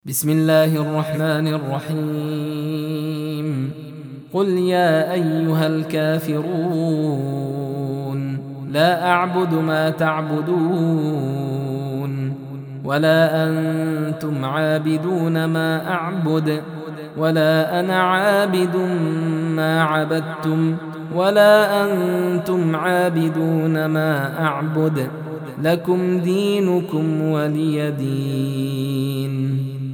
بسم الله الرحمن الرحيم. قل يا أيها الكافرون لا أعبد ما تعبدون ولا أنتم عابدون ما أعبد ولا أنا عابد ما عبدتم ولا أنتم عابدون ما أعبد لكم دينكم ولي دين.